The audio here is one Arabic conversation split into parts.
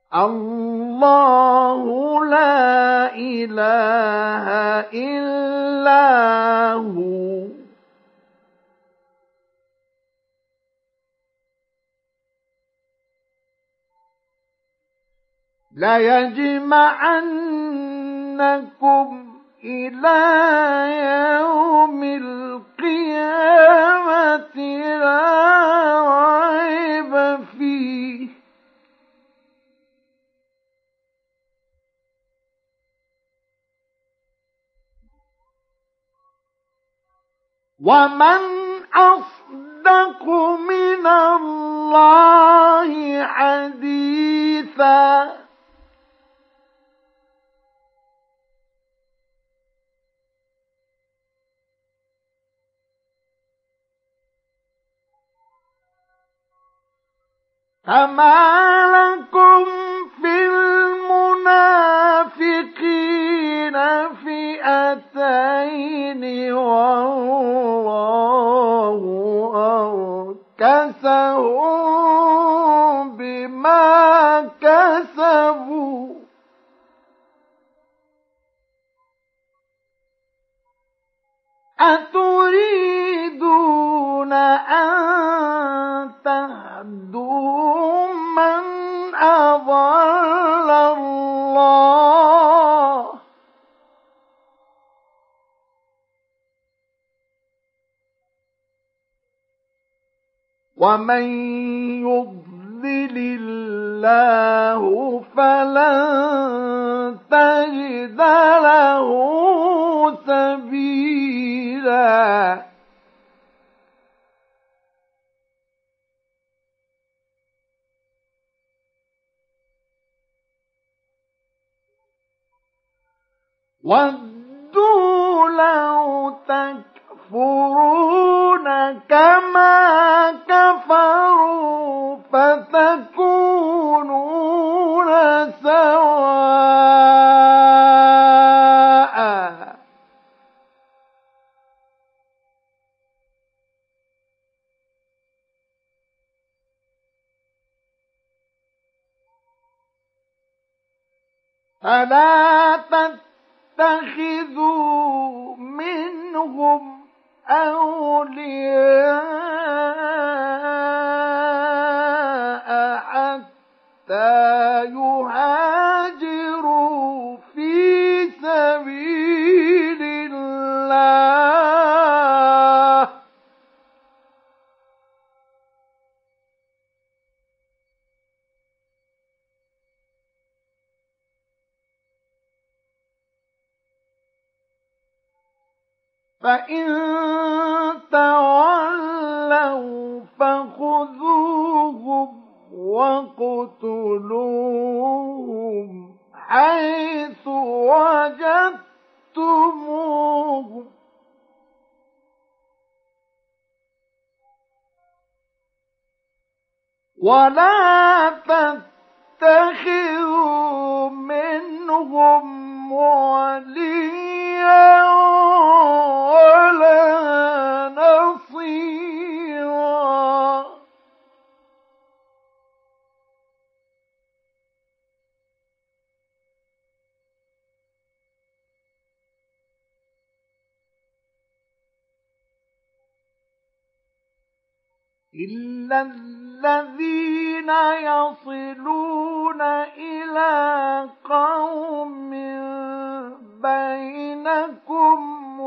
الله لا إله إلا هو ليجمعنكم إلى يوم القيامة لا ريب فيه ومن أصدق من الله حديثا فما لكم في المنافقين فئتين والله أركسهم بما كسبوا أتريدون أن تهدوا من أضل الله ومن يضلل الله فلن تجد له سبيلا ودوا لو تكفرون كما كفروا فتكونون سواء فلا تتخذوا منهم أولياء حتى يهاجروا في سبيل الله فإن تولوا فخذوهم وَاقْتُلُوهُمْ حَيْثُ وَجَدتُّمُوهُمْ وَلَا تَتَّخِذُوا مِنْهُمْ وَلِيًّا وَلَا نَصِيرًا إِلَّا الَّذِينَ يَصِلُونَ إِلَى قَوْمٍ بَيْنَكُمْ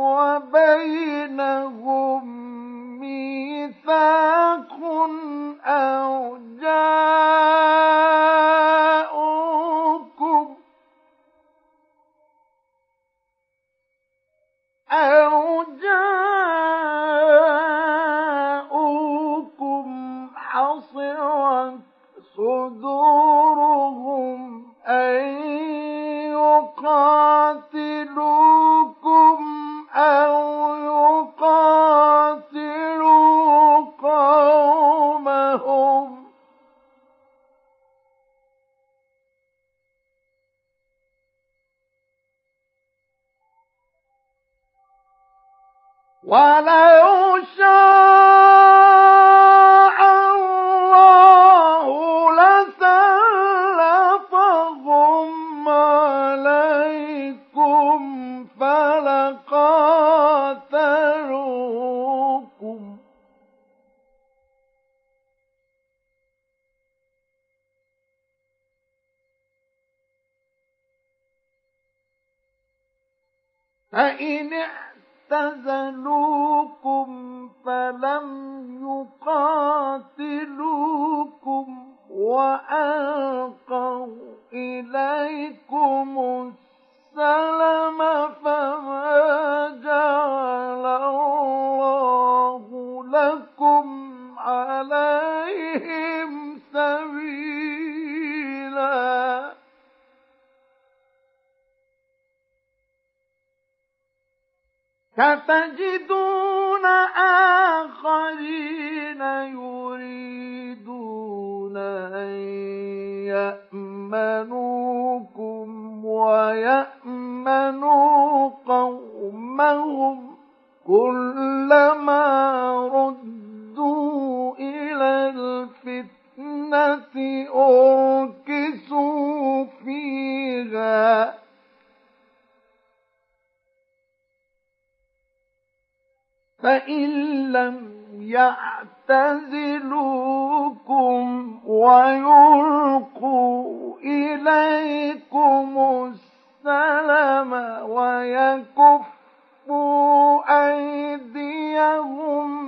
وَبَيْنَهُم مِّيثَاقٌ أَوْ جاءوكم حَصِرَتْ صُدُورُهُمْ أَن يُقَاتِلُوكُمْ أَوْ يُقَاتِلُوا قَوْمَهُمْ ۚ وَلَوْ شَاءَ اللَّهُ لَسَلَّطَهُمْ فإن اعتزلوكم فلم يقاتلوكم وألقوا إليكم السلم فما جعل الله لكم عليهم سبيلا ستجدون آخرين يريدون أن يأمنوكم ويأمنوا قومهم كلما ردوا إلى الفتنة أركسوا فيها فإن لم يعتزلوكم ويلقوا إليكم السلم ويكفوا أيديهم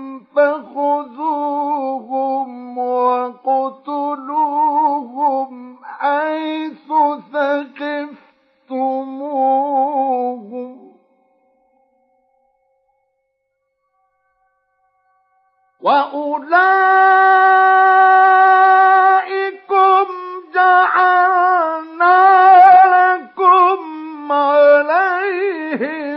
فخذوهم وقتلوهم حيث ثقفتموهم وأولئكم جعلنا لكم عليهم